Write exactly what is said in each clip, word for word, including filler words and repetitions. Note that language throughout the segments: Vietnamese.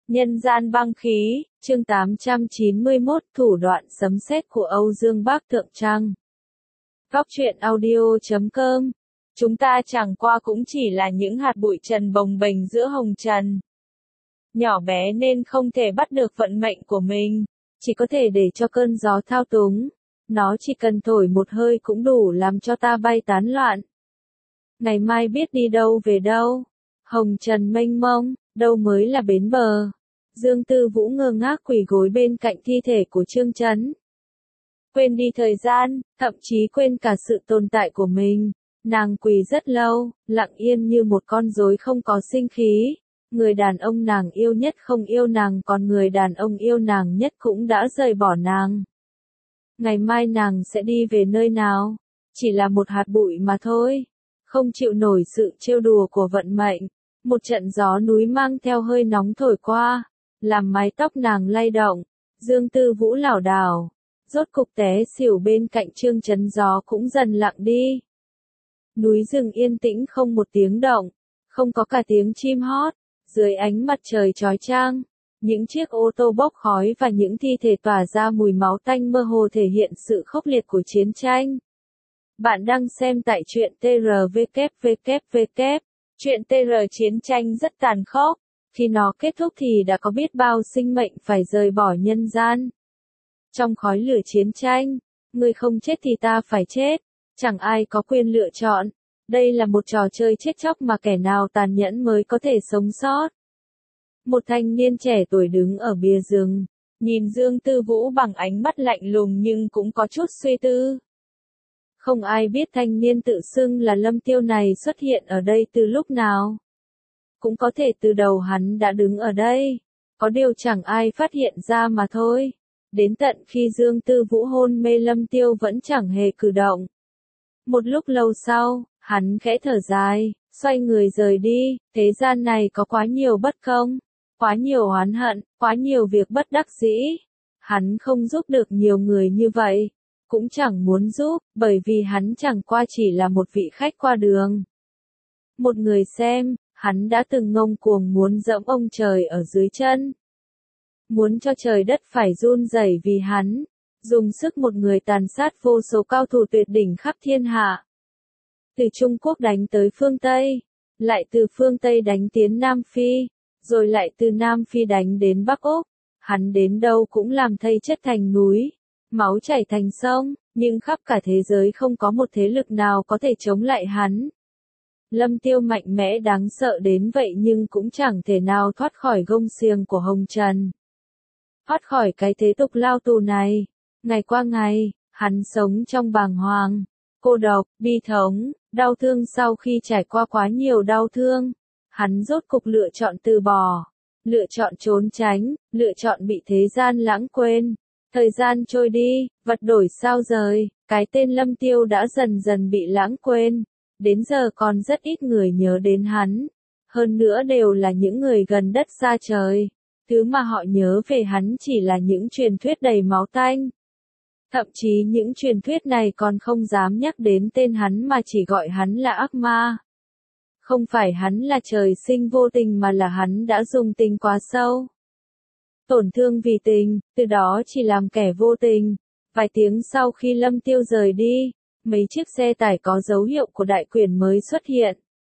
Nhân gian băng khí, chương tám trăm chín mươi mốt, thủ đoạn sấm sét của Âu Dương Bác Thượng Trăng. Góc truyện audio chấm com. Chúng ta chẳng qua cũng chỉ là những hạt bụi trần bồng bềnh giữa hồng trần. Nhỏ bé nên không thể bắt được vận mệnh của mình, chỉ có thể để cho cơn gió thao túng. Nó chỉ cần thổi một hơi cũng đủ làm cho ta bay tán loạn. Ngày mai biết đi đâu về đâu. Hồng trần mênh mông, đâu mới là bến bờ. Dương Tư Vũ ngơ ngác quỳ gối bên cạnh thi thể của Trương Chấn. Quên đi thời gian, thậm chí quên cả sự tồn tại của mình. Nàng quỳ rất lâu, lặng yên như một con rối không có sinh khí. Người đàn ông nàng yêu nhất không yêu nàng, còn người đàn ông yêu nàng nhất cũng đã rời bỏ nàng. Ngày mai nàng sẽ đi về nơi nào? Chỉ là một hạt bụi mà thôi. Không chịu nổi sự trêu đùa của vận mệnh. Một trận gió núi mang theo hơi nóng thổi qua, làm mái tóc nàng lay động. Dương Tư Vũ lảo đảo, rốt cục té xỉu bên cạnh Trương Chấn. Gió cũng dần lặng đi. Núi rừng yên tĩnh không một tiếng động, không có cả tiếng chim hót. Dưới ánh mặt trời chói chang, những chiếc ô tô bốc khói và những thi thể tỏa ra mùi máu tanh mơ hồ thể hiện sự khốc liệt của chiến tranh. Bạn đang xem tại truyện tê rờ vê kép vê kép vê kép. Chuyện tê rờ chiến tranh rất tàn khốc, khi nó kết thúc thì đã có biết bao sinh mệnh phải rời bỏ nhân gian. Trong khói lửa chiến tranh, người không chết thì ta phải chết, chẳng ai có quyền lựa chọn. Đây là một trò chơi chết chóc mà kẻ nào tàn nhẫn mới có thể sống sót. Một thanh niên trẻ tuổi đứng ở bìa rừng, nhìn Dương Tư Vũ bằng ánh mắt lạnh lùng nhưng cũng có chút suy tư. Không ai biết thanh niên tự xưng là Lâm Tiêu này xuất hiện ở đây từ lúc nào. Cũng có thể từ đầu hắn đã đứng ở đây. Có điều chẳng ai phát hiện ra mà thôi. Đến tận khi Dương Tư Vũ hôn mê, Lâm Tiêu vẫn chẳng hề cử động. Một lúc lâu sau, hắn khẽ thở dài, xoay người rời đi. Thế gian này có quá nhiều bất công, quá nhiều oán hận, quá nhiều việc bất đắc dĩ. Hắn không giúp được nhiều người như vậy. Cũng chẳng muốn giúp, bởi vì hắn chẳng qua chỉ là một vị khách qua đường. Một người xem, hắn đã từng ngông cuồng muốn dẫm ông trời ở dưới chân. Muốn cho trời đất phải run rẩy vì hắn. Dùng sức một người tàn sát vô số cao thủ tuyệt đỉnh khắp thiên hạ. Từ Trung Quốc đánh tới phương Tây, lại từ phương Tây đánh tiến Nam Phi, rồi lại từ Nam Phi đánh đến Bắc Úc. Hắn đến đâu cũng làm thây chất thành núi, máu chảy thành sông, nhưng khắp cả thế giới không có một thế lực nào có thể chống lại hắn. Lâm Tiêu mạnh mẽ đáng sợ đến vậy nhưng cũng chẳng thể nào thoát khỏi gông xiềng của hồng trần. Thoát khỏi cái thế tục lao tù này. Ngày qua ngày, hắn sống trong bàng hoàng, cô độc, bi thống, đau thương. Sau khi trải qua quá nhiều đau thương, hắn rốt cục lựa chọn từ bỏ, lựa chọn trốn tránh, lựa chọn bị thế gian lãng quên. Thời gian trôi đi, vật đổi sao rời, cái tên Lâm Tiêu đã dần dần bị lãng quên. Đến giờ còn rất ít người nhớ đến hắn. Hơn nữa đều là những người gần đất xa trời. Thứ mà họ nhớ về hắn chỉ là những truyền thuyết đầy máu tanh. Thậm chí những truyền thuyết này còn không dám nhắc đến tên hắn mà chỉ gọi hắn là ác ma. Không phải hắn là trời sinh vô tình mà là hắn đã dùng tình quá sâu. Tổn thương vì tình, từ đó chỉ làm kẻ vô tình. Vài tiếng sau khi Lâm Tiêu rời đi, mấy chiếc xe tải có dấu hiệu của đại quyển mới xuất hiện.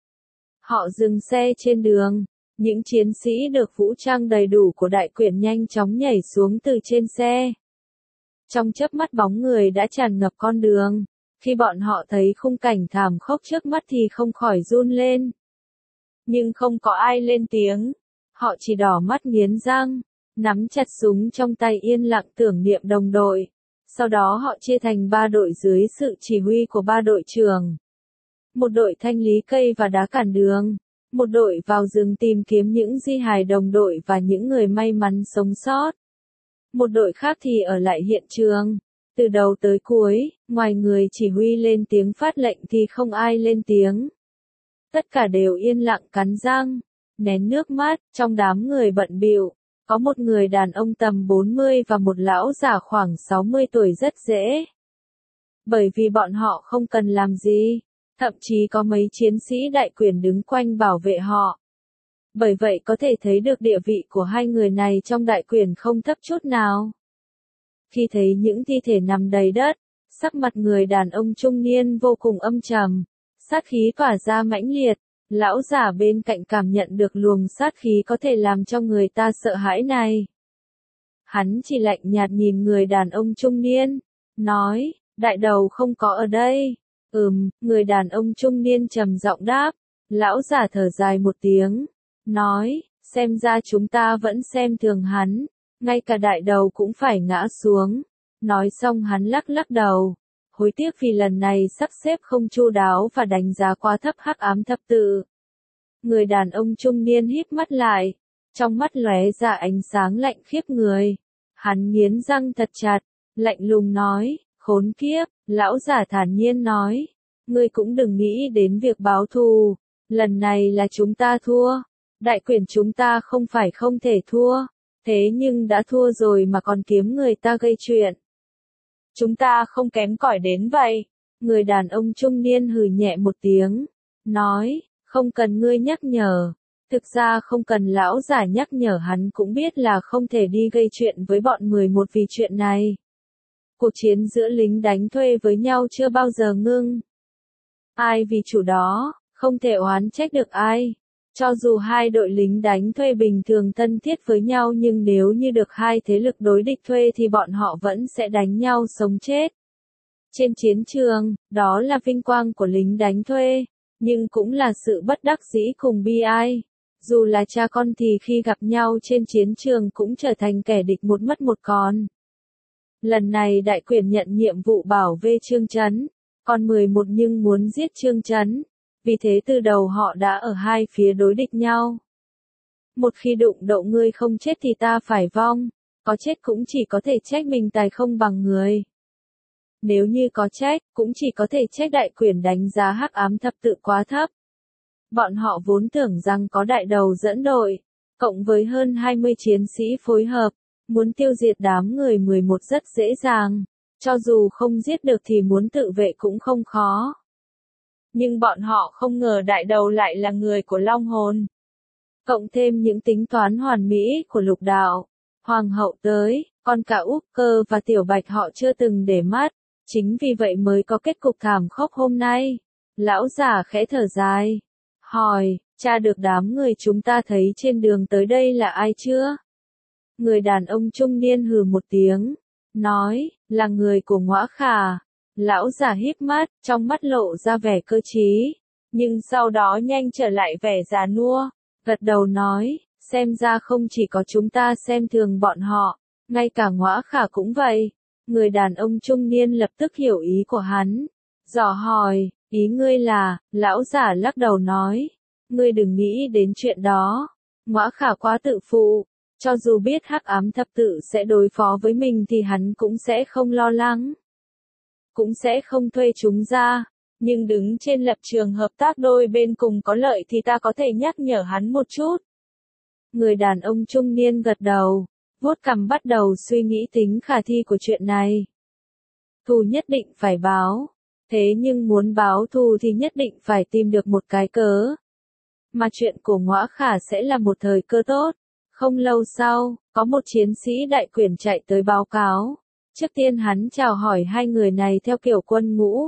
Họ dừng xe trên đường, những chiến sĩ được vũ trang đầy đủ của đại quyển nhanh chóng nhảy xuống từ trên xe. Trong chớp mắt bóng người đã tràn ngập con đường, khi bọn họ thấy khung cảnh thảm khốc trước mắt thì không khỏi run lên. Nhưng không có ai lên tiếng, họ chỉ đỏ mắt nghiến răng, nắm chặt súng trong tay yên lặng tưởng niệm đồng đội. Sau đó họ chia thành ba đội dưới sự chỉ huy của ba đội trưởng. Một đội thanh lý cây và đá cản đường, một đội vào rừng tìm kiếm những di hài đồng đội và những người may mắn sống sót. Một đội khác thì ở lại hiện trường. Từ đầu tới cuối, ngoài người chỉ huy lên tiếng phát lệnh thì không ai lên tiếng. Tất cả đều yên lặng cắn răng, nén nước mắt. Trong đám người bận bịu, có một người đàn ông tầm bốn mươi và một lão già khoảng sáu mươi tuổi rất dễ. Bởi vì bọn họ không cần làm gì, thậm chí có mấy chiến sĩ đại quyển đứng quanh bảo vệ họ. Bởi vậy có thể thấy được địa vị của hai người này trong đại quyển không thấp chút nào. Khi thấy những thi thể nằm đầy đất, sắc mặt người đàn ông trung niên vô cùng âm trầm, sát khí tỏa ra mãnh liệt, lão giả bên cạnh cảm nhận được luồng sát khí có thể làm cho người ta sợ hãi này. Hắn chỉ lạnh nhạt nhìn người đàn ông trung niên, nói, đại đầu không có ở đây. Ừm, người đàn ông trung niên trầm giọng đáp, lão giả thở dài một tiếng, nói, xem ra chúng ta vẫn xem thường hắn, ngay cả đại đầu cũng phải ngã xuống. Nói xong hắn lắc lắc đầu, hối tiếc vì lần này sắp xếp không chu đáo và đánh giá quá thấp hắc ám thập tự. Người đàn ông trung niên híp mắt lại, trong mắt lóe ra ánh sáng lạnh khiếp người. Hắn nghiến răng thật chặt, lạnh lùng nói, khốn kiếp, lão giả thản nhiên nói, ngươi cũng đừng nghĩ đến việc báo thù, lần này là chúng ta thua, đại quyển chúng ta không phải không thể thua, thế nhưng đã thua rồi mà còn kiếm người ta gây chuyện. Chúng ta không kém cỏi đến vậy. Người đàn ông trung niên hừ nhẹ một tiếng, nói, không cần ngươi nhắc nhở. Thực ra không cần lão giả nhắc nhở hắn cũng biết là không thể đi gây chuyện với bọn mười một vì chuyện này. Cuộc chiến giữa lính đánh thuê với nhau chưa bao giờ ngưng. Ai vì chủ đó, không thể oán trách được ai. Cho dù hai đội lính đánh thuê bình thường thân thiết với nhau nhưng nếu như được hai thế lực đối địch thuê thì bọn họ vẫn sẽ đánh nhau sống chết. Trên chiến trường, đó là vinh quang của lính đánh thuê, nhưng cũng là sự bất đắc dĩ cùng bi ai. Dù là cha con thì khi gặp nhau trên chiến trường cũng trở thành kẻ địch một mất một còn. Lần này đại quyển nhận nhiệm vụ bảo vệ Trương Chấn, còn mười một nhưng muốn giết Trương Chấn. Vì thế từ đầu họ đã ở hai phía đối địch nhau. Một khi đụng độ ngươi không chết thì ta phải vong, có chết cũng chỉ có thể trách mình tài không bằng người. Nếu như có trách, cũng chỉ có thể trách đại quyển đánh giá hắc ám thập tự quá thấp. Bọn họ vốn tưởng rằng có đại đầu dẫn đội, cộng với hơn hai mươi chiến sĩ phối hợp, muốn tiêu diệt đám người mười một rất dễ dàng, cho dù không giết được thì muốn tự vệ cũng không khó. Nhưng bọn họ không ngờ đại đầu lại là người của Long Hồn. Cộng thêm những tính toán hoàn mỹ của Lục Đạo, Hoàng hậu tới, còn cả Úc Cơ và Tiểu Bạch họ chưa từng để mắt, chính vì vậy mới có kết cục thảm khốc hôm nay. Lão giả khẽ thở dài, hỏi, tra được đám người chúng ta thấy trên đường tới đây là ai chưa? Người đàn ông trung niên hừ một tiếng, nói, là người của Ngõa Khả. Lão giả híp mắt, trong mắt lộ ra vẻ cơ trí, nhưng sau đó nhanh trở lại vẻ già nua, gật đầu nói, xem ra không chỉ có chúng ta xem thường bọn họ, ngay cả Ngõa Khả cũng vậy. Người đàn ông trung niên lập tức hiểu ý của hắn, dò hỏi, ý ngươi là, lão giả lắc đầu nói, ngươi đừng nghĩ đến chuyện đó, Ngõa Khả quá tự phụ, cho dù biết hắc ám thập tự sẽ đối phó với mình thì hắn cũng sẽ không lo lắng. Cũng sẽ không thuê chúng ra, nhưng đứng trên lập trường hợp tác đôi bên cùng có lợi thì ta có thể nhắc nhở hắn một chút. Người đàn ông trung niên gật đầu, vuốt cằm bắt đầu suy nghĩ tính khả thi của chuyện này. Thù nhất định phải báo, thế nhưng muốn báo thù thì nhất định phải tìm được một cái cớ. Mà chuyện của Ngõa Khả sẽ là một thời cơ tốt. Không lâu sau, có một chiến sĩ đại quyển chạy tới báo cáo. Trước tiên hắn chào hỏi hai người này theo kiểu quân ngũ.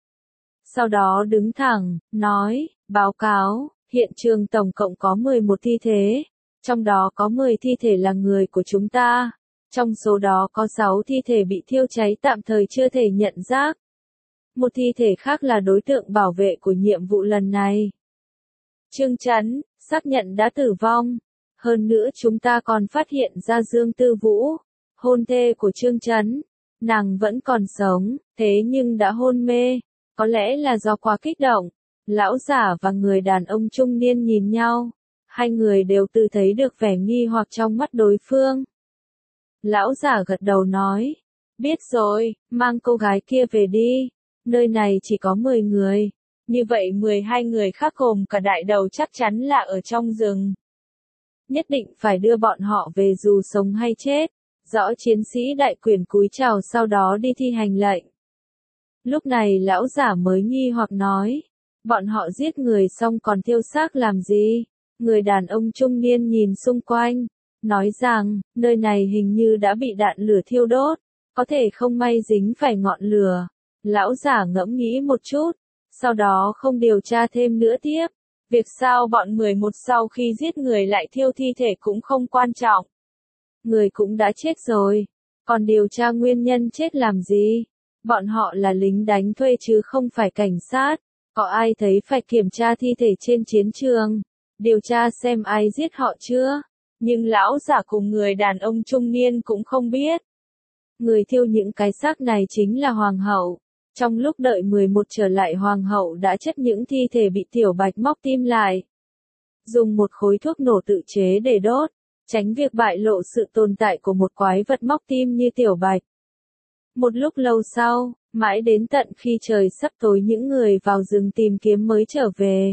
Sau đó đứng thẳng, nói, báo cáo, hiện trường tổng cộng có mười một thi thể, trong đó có mười thi thể là người của chúng ta, trong số đó có sáu thi thể bị thiêu cháy tạm thời chưa thể nhận xác. Một thi thể khác là đối tượng bảo vệ của nhiệm vụ lần này. Trương Chấn, xác nhận đã tử vong. Hơn nữa chúng ta còn phát hiện ra Dương Tư Vũ, hôn thê của Trương Chấn. Nàng vẫn còn sống, thế nhưng đã hôn mê, có lẽ là do quá kích động. Lão giả và người đàn ông trung niên nhìn nhau, hai người đều tự thấy được vẻ nghi hoặc trong mắt đối phương. Lão giả gật đầu nói, biết rồi, mang cô gái kia về đi, nơi này chỉ có mười người, như vậy mười hai người khác gồm cả đại đầu chắc chắn là ở trong rừng. Nhất định phải đưa bọn họ về dù sống hay chết. Rõ chiến sĩ đại quyển cúi chào sau đó đi thi hành lệnh. Lúc này lão giả mới nghi hoặc nói, bọn họ giết người xong còn thiêu xác làm gì? Người đàn ông trung niên nhìn xung quanh, nói rằng, nơi này hình như đã bị đạn lửa thiêu đốt, có thể không may dính phải ngọn lửa. Lão giả ngẫm nghĩ một chút, sau đó không điều tra thêm nữa tiếp. Việc sao bọn mười một sau khi giết người lại thiêu thi thể cũng không quan trọng. Người cũng đã chết rồi, còn điều tra nguyên nhân chết làm gì? Bọn họ là lính đánh thuê chứ không phải cảnh sát. Có ai thấy phải kiểm tra thi thể trên chiến trường, điều tra xem ai giết họ chưa? Nhưng lão giả cùng người đàn ông trung niên cũng không biết. Người thiêu những cái xác này chính là hoàng hậu. Trong lúc đợi mười một trở lại, hoàng hậu đã chất những thi thể bị Tiểu Bạch móc tim lại. Dùng một khối thuốc nổ tự chế để đốt, tránh việc bại lộ sự tồn tại của một quái vật móc tim như Tiểu Bạch. Một lúc lâu sau, mãi đến tận khi trời sắp tối, những người vào rừng tìm kiếm mới trở về.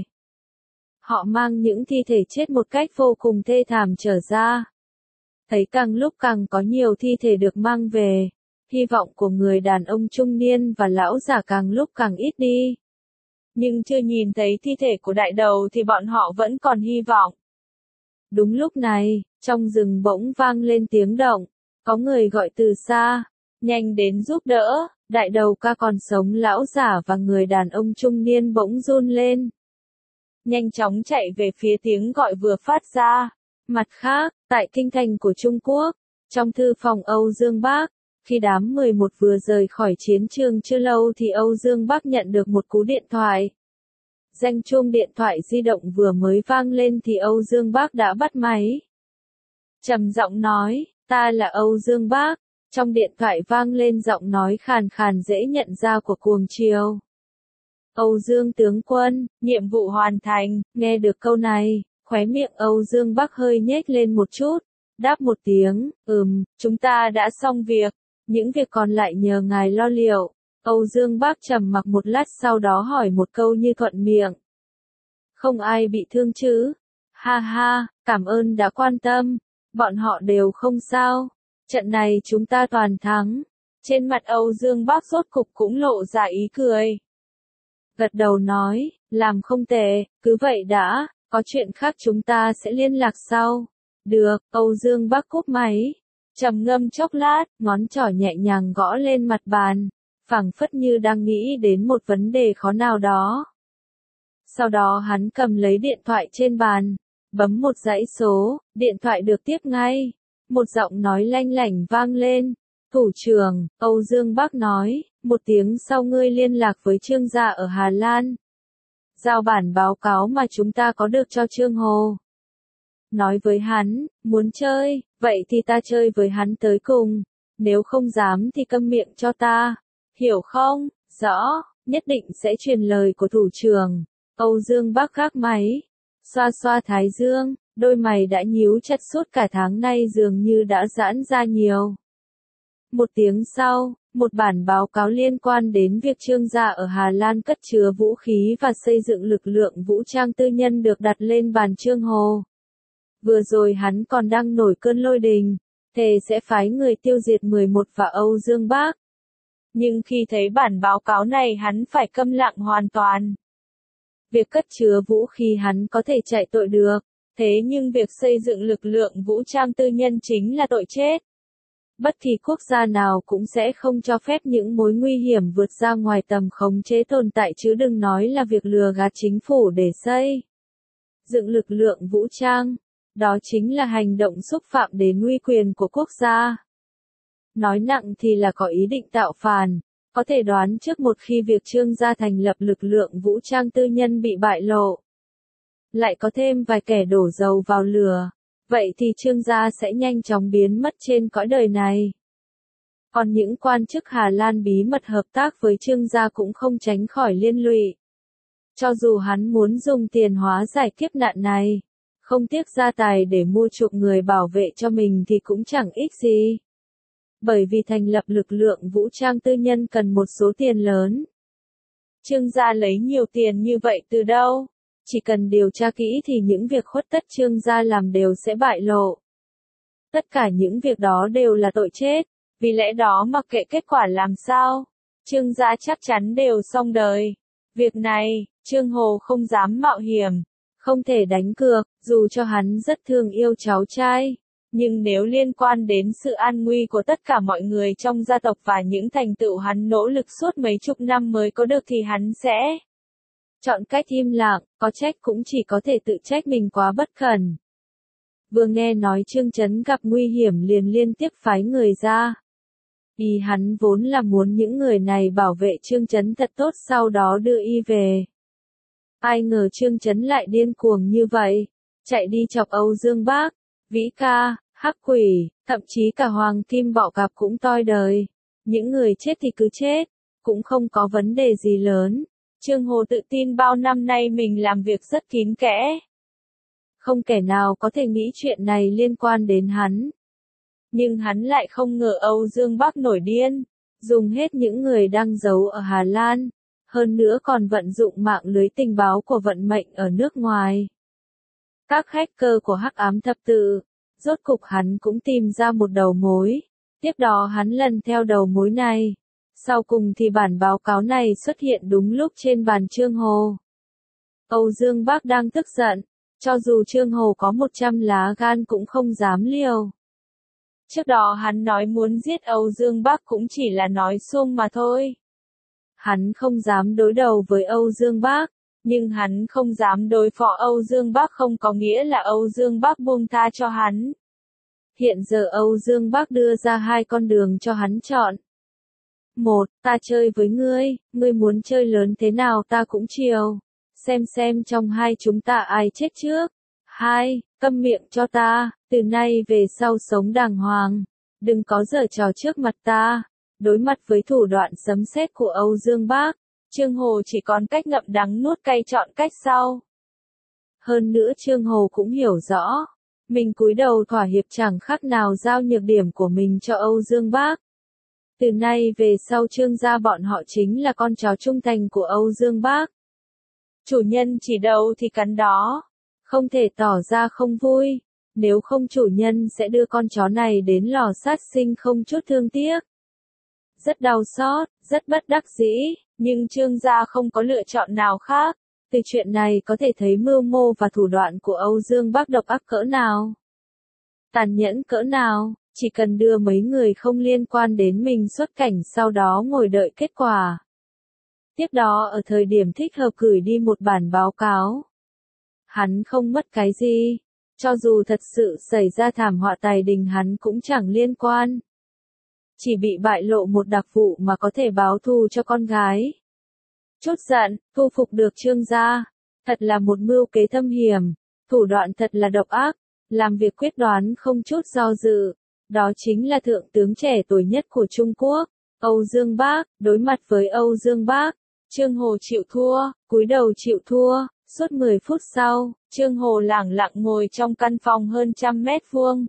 Họ mang những thi thể chết một cách vô cùng thê thảm trở ra. Thấy càng lúc càng có nhiều thi thể được mang về, hy vọng của người đàn ông trung niên và lão giả càng lúc càng ít đi. Nhưng chưa nhìn thấy thi thể của đại đầu thì bọn họ vẫn còn hy vọng. Đúng lúc này, trong rừng bỗng vang lên tiếng động, có người gọi từ xa, nhanh đến giúp đỡ. Đại đầu ca còn sống. Lão giả và người đàn ông trung niên bỗng run lên, nhanh chóng chạy về phía tiếng gọi vừa phát ra. Mặt khác, tại kinh thành của Trung Quốc, trong thư phòng Âu Dương Bác, khi đám mười một vừa rời khỏi chiến trường chưa lâu thì Âu Dương Bác nhận được một cú điện thoại. Danh chuông điện thoại di động vừa mới vang lên thì Âu Dương Bác đã bắt máy. Trầm giọng nói, ta là Âu Dương Bác. Trong điện thoại vang lên giọng nói khàn khàn dễ nhận ra của Cuồng Triều. Âu Dương tướng quân, nhiệm vụ hoàn thành. Nghe được câu này, khóe miệng Âu Dương Bác hơi nhếch lên một chút, đáp một tiếng, ừm, chúng ta đã xong việc, những việc còn lại nhờ ngài lo liệu. Âu Dương Bác trầm mặc một lát sau đó hỏi một câu như thuận miệng. Không ai bị thương chứ? Ha ha, cảm ơn đã quan tâm, bọn họ đều không sao. Trận này chúng ta toàn thắng. Trên mặt Âu Dương Bác rốt cục cũng lộ ra ý cười. Gật đầu nói, làm không tệ, cứ vậy đã, có chuyện khác chúng ta sẽ liên lạc sau. Được, Âu Dương Bác cúp máy. Trầm ngâm chốc lát, ngón trỏ nhẹ nhàng gõ lên mặt bàn, phảng phất như đang nghĩ đến một vấn đề khó nào đó. Sau đó hắn cầm lấy điện thoại trên bàn, bấm một dãy số, điện thoại được tiếp ngay. Một giọng nói lanh lảnh vang lên. Thủ trưởng, Âu Dương Bác nói, một tiếng sau ngươi liên lạc với Trương gia ở Hà Lan. Giao bản báo cáo mà chúng ta có được cho Trương Hồ. Nói với hắn, muốn chơi, vậy thì ta chơi với hắn tới cùng. Nếu không dám thì câm miệng cho ta. Hiểu không? Rõ, nhất định sẽ truyền lời của thủ trưởng. Âu Dương Bác gác máy, xoa xoa thái dương. Đôi mày đã nhíu chặt suốt cả tháng nay dường như đã giãn ra nhiều. Một tiếng sau, một bản báo cáo liên quan đến việc Trương gia ở Hà Lan cất chứa vũ khí và xây dựng lực lượng vũ trang tư nhân được đặt lên bàn Trương Hồ. Vừa rồi hắn còn đang nổi cơn lôi đình, thề sẽ phái người tiêu diệt mười một và Âu Dương Bác. Nhưng khi thấy bản báo cáo này hắn phải câm lặng hoàn toàn. Việc cất chứa vũ khí hắn có thể chạy tội được. Thế nhưng việc xây dựng lực lượng vũ trang tư nhân chính là tội chết. Bất kỳ quốc gia nào cũng sẽ không cho phép những mối nguy hiểm vượt ra ngoài tầm khống chế tồn tại chứ đừng nói là việc lừa gạt chính phủ để xây dựng lực lượng vũ trang. Đó chính là hành động xúc phạm đến uy quyền của quốc gia. Nói nặng thì là có ý định tạo phản. Có thể đoán trước một khi việc Trương gia thành lập lực lượng vũ trang tư nhân bị bại lộ, lại có thêm vài kẻ đổ dầu vào lửa, vậy thì Trương gia sẽ nhanh chóng biến mất trên cõi đời này. Còn những quan chức Hà Lan bí mật hợp tác với Trương gia cũng không tránh khỏi liên lụy. Cho dù hắn muốn dùng tiền hóa giải kiếp nạn này, không tiếc gia tài để mua chuộc người bảo vệ cho mình thì cũng chẳng ích gì. Bởi vì thành lập lực lượng vũ trang tư nhân cần một số tiền lớn. Trương gia lấy nhiều tiền như vậy từ đâu? Chỉ cần điều tra kỹ thì những việc khuất tất Trương gia làm đều sẽ bại lộ. Tất cả những việc đó đều là tội chết, vì lẽ đó mặc kệ kết quả làm sao, Trương gia chắc chắn đều xong đời. Việc này, Trương Hồ không dám mạo hiểm, Không thể đánh cược, dù cho hắn rất thương yêu cháu trai. Nhưng nếu liên quan đến sự an nguy của tất cả mọi người trong gia tộc và những thành tựu hắn nỗ lực suốt mấy chục năm mới có được thì hắn sẽ chọn cách im lặng, có trách cũng chỉ có thể tự trách mình quá bất cẩn. Vừa nghe nói Trương Chấn gặp nguy hiểm liền liên tiếp phái người ra. Ý hắn vốn là muốn những người này bảo vệ Trương Chấn thật tốt sau đó đưa y về. Ai ngờ Trương Chấn lại điên cuồng như vậy, chạy đi chọc Âu Dương Bác, Vĩ Ca, Hắc Quỷ, thậm chí cả Hoàng Kim Bọ Cạp cũng toi đời. Những người chết thì cứ chết, cũng không có vấn đề gì lớn. Trương Hồ tự tin bao năm nay mình làm việc rất kín kẽ. Không kẻ nào có thể nghĩ chuyện này liên quan đến hắn. Nhưng hắn lại không ngờ Âu Dương Bác nổi điên, dùng hết những người đang giấu ở Hà Lan, hơn nữa còn vận dụng mạng lưới tình báo của vận mệnh ở nước ngoài. Các hacker của Hắc Ám Thập Tự, rốt cục hắn cũng tìm ra một đầu mối, tiếp đó hắn lần theo đầu mối này. Sau cùng thì bản báo cáo này xuất hiện đúng lúc trên bàn Trương Hồ. Âu Dương Bác đang tức giận, cho dù Trương Hồ có một trăm lá gan cũng không dám liều. Trước đó hắn nói muốn giết Âu Dương Bác cũng chỉ là nói suông mà thôi. Hắn không dám đối đầu với Âu Dương Bác, nhưng hắn không dám đối phó Âu Dương Bác không có nghĩa là Âu Dương Bác buông tha cho hắn. Hiện giờ Âu Dương Bác đưa ra hai con đường cho hắn chọn. Một, ta chơi với ngươi, ngươi muốn chơi lớn thế nào ta cũng chiều. Xem xem trong hai chúng ta ai chết trước. Hai, câm miệng cho ta, từ nay về sau sống đàng hoàng. Đừng có giở trò trước mặt ta. Đối mặt với thủ đoạn sấm sét của Âu Dương Bác, Trương Hồ chỉ còn cách ngậm đắng nuốt cay chọn cách sau. Hơn nữa Trương Hồ cũng hiểu rõ, mình cúi đầu thỏa hiệp chẳng khác nào giao nhược điểm của mình cho Âu Dương Bác. Từ nay về sau Trương gia bọn họ chính là con chó trung thành của Âu Dương Bác. Chủ nhân chỉ đầu thì cắn đó, không thể tỏ ra không vui, nếu không chủ nhân sẽ đưa con chó này đến lò sát sinh không chút thương tiếc. Rất đau xót, rất bất đắc dĩ, nhưng Trương gia không có lựa chọn nào khác. Từ chuyện này có thể thấy mưu mô và thủ đoạn của Âu Dương Bác độc ác cỡ nào. Tàn nhẫn cỡ nào, chỉ cần đưa mấy người không liên quan đến mình xuất cảnh sau đó ngồi đợi kết quả. Tiếp đó ở thời điểm thích hợp gửi đi một bản báo cáo. Hắn không mất cái gì, cho dù thật sự xảy ra thảm họa tài đình hắn cũng chẳng liên quan. Chỉ bị bại lộ một đặc vụ mà có thể báo thù cho con gái. Chút giận, thu phục được Trương gia, thật là một mưu kế thâm hiểm, thủ đoạn thật là độc ác, làm việc quyết đoán không chút do dự. Đó chính là thượng tướng trẻ tuổi nhất của Trung Quốc, Âu Dương Bác. Đối mặt với Âu Dương Bác, Trương Hồ chịu thua, cúi đầu chịu thua. Suốt mười phút sau, Trương Hồ lẳng lặng ngồi trong căn phòng hơn trăm mét vuông.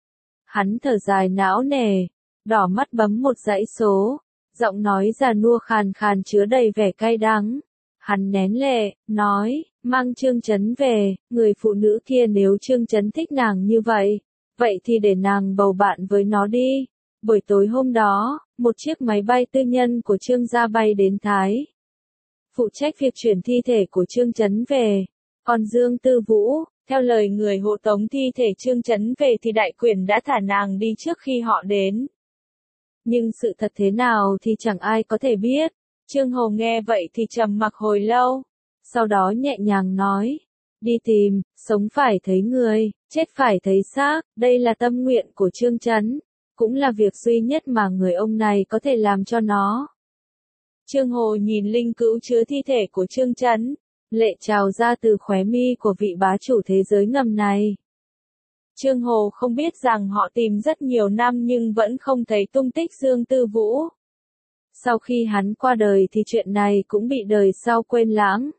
Hắn thở dài não nề, đỏ mắt bấm một dãy số, giọng nói già nua khàn khàn chứa đầy vẻ cay đắng. Hắn nén lệ, nói, mang Trương Chấn về, người phụ nữ kia nếu Trương Chấn thích nàng như vậy, vậy thì để nàng bầu bạn với nó đi. Buổi tối hôm đó, một chiếc máy bay tư nhân của Trương gia bay đến Thái. Phụ trách việc chuyển thi thể của Trương Chấn về. Còn Dương Tư Vũ, theo lời người hộ tống thi thể Trương Chấn về thì đại quyền đã thả nàng đi trước khi họ đến. Nhưng sự thật thế nào thì chẳng ai có thể biết. Trương Hồ nghe vậy thì trầm mặc hồi lâu. Sau đó nhẹ nhàng nói. Đi tìm, sống phải thấy người, chết phải thấy xác. Đây là tâm nguyện của Trương Chấn. Cũng là việc duy nhất mà người ông này có thể làm cho nó. Trương Hồ nhìn linh cữu chứa thi thể của Trương Chấn. Lệ trào ra từ khóe mi của vị bá chủ thế giới ngầm này. Trương Hồ không biết rằng họ tìm rất nhiều năm nhưng vẫn không thấy tung tích Dương Tư Vũ. Sau khi hắn qua đời thì chuyện này cũng bị đời sau quên lãng.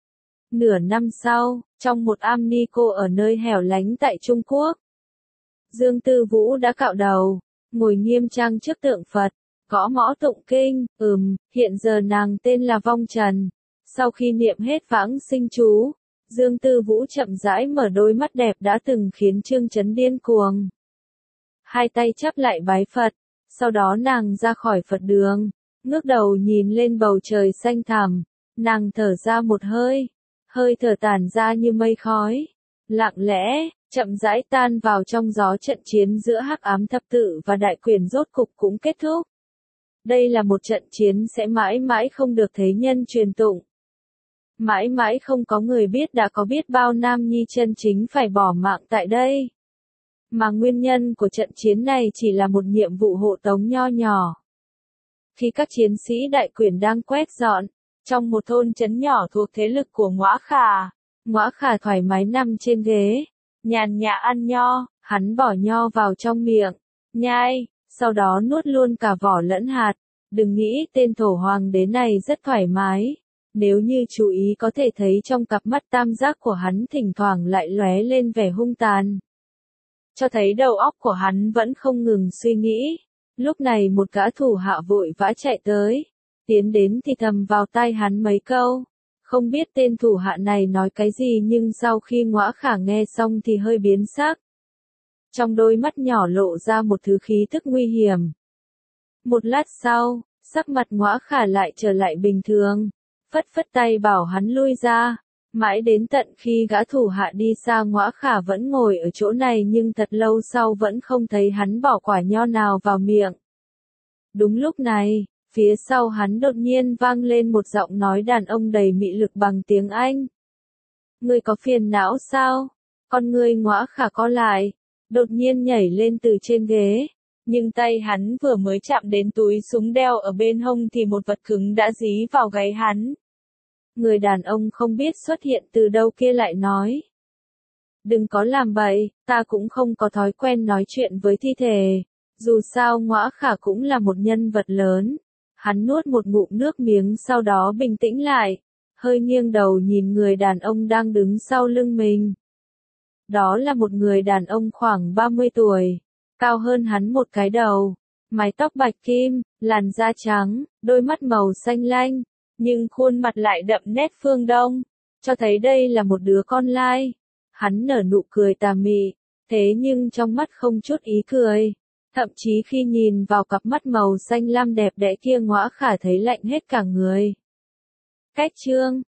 Nửa năm sau, trong một am ni cô ở nơi hẻo lánh tại Trung Quốc, Dương Tư Vũ đã cạo đầu, ngồi nghiêm trang trước tượng Phật, gõ mõ tụng kinh. Ừm, hiện giờ nàng tên là Vong Trần. Sau khi niệm hết vãng sinh chú, Dương Tư Vũ chậm rãi mở đôi mắt đẹp đã từng khiến Trương Chấn điên cuồng. Hai tay chắp lại bái Phật, sau đó nàng ra khỏi Phật đường, ngước đầu nhìn lên bầu trời xanh thẳm, nàng thở ra một hơi, hơi thở tản ra như mây khói, lặng lẽ, chậm rãi tan vào trong gió. Trận chiến giữa Hắc Ám Thập Tự và Đại Quyền rốt cục cũng kết thúc. Đây là một trận chiến sẽ mãi mãi không được thế nhân truyền tụng. Mãi mãi không có người biết đã có biết bao nam nhi chân chính phải bỏ mạng tại đây. Mà nguyên nhân của trận chiến này chỉ là một nhiệm vụ hộ tống nho nhỏ. Khi các chiến sĩ Đại Quyền đang quét dọn, trong một thôn trấn nhỏ thuộc thế lực của Ngõa Khả, Ngõa Khả thoải mái nằm trên ghế, nhàn nhã ăn nho, hắn bỏ nho vào trong miệng, nhai, sau đó nuốt luôn cả vỏ lẫn hạt. Đừng nghĩ tên thổ hoàng đế này rất thoải mái, nếu như chú ý có thể thấy trong cặp mắt tam giác của hắn thỉnh thoảng lại lóe lên vẻ hung tàn. Cho thấy đầu óc của hắn vẫn không ngừng suy nghĩ. Lúc này một gã thủ hạ vội vã chạy tới, tiến đến thì thầm vào tai hắn mấy câu. Không biết tên thủ hạ này nói cái gì nhưng sau khi Ngõa Khả nghe xong thì hơi biến sắc. Trong đôi mắt nhỏ lộ ra một thứ khí tức nguy hiểm. Một lát sau, sắc mặt Ngõa Khả lại trở lại bình thường, phất phất tay bảo hắn lui ra. Mãi đến tận khi gã thủ hạ đi xa, Ngõa Khả vẫn ngồi ở chỗ này nhưng thật lâu sau vẫn không thấy hắn bỏ quả nho nào vào miệng. Đúng lúc này, phía sau hắn đột nhiên vang lên một giọng nói đàn ông đầy mị lực bằng tiếng Anh. Ngươi có phiền não sao? Con ngươi Ngõa Khả co lại, đột nhiên nhảy lên từ trên ghế. Nhưng tay hắn vừa mới chạm đến túi súng đeo ở bên hông thì một vật cứng đã dí vào gáy hắn. Người đàn ông không biết xuất hiện từ đâu kia lại nói. Đừng có làm bậy, ta cũng không có thói quen nói chuyện với thi thể. Dù sao Ngõa Khả cũng là một nhân vật lớn. Hắn nuốt một ngụm nước miếng sau đó bình tĩnh lại, hơi nghiêng đầu nhìn người đàn ông đang đứng sau lưng mình. Đó là một người đàn ông khoảng ba mươi tuổi, cao hơn hắn một cái đầu, mái tóc bạch kim, làn da trắng, đôi mắt màu xanh lanh, nhưng khuôn mặt lại đậm nét phương Đông, cho thấy đây là một đứa con lai. Hắn nở nụ cười tà mị, thế nhưng trong mắt không chút ý cười. Thậm chí khi nhìn vào cặp mắt màu xanh lam đẹp đẽ kia, Ngõa Khả thấy lạnh hết cả người. Cách chương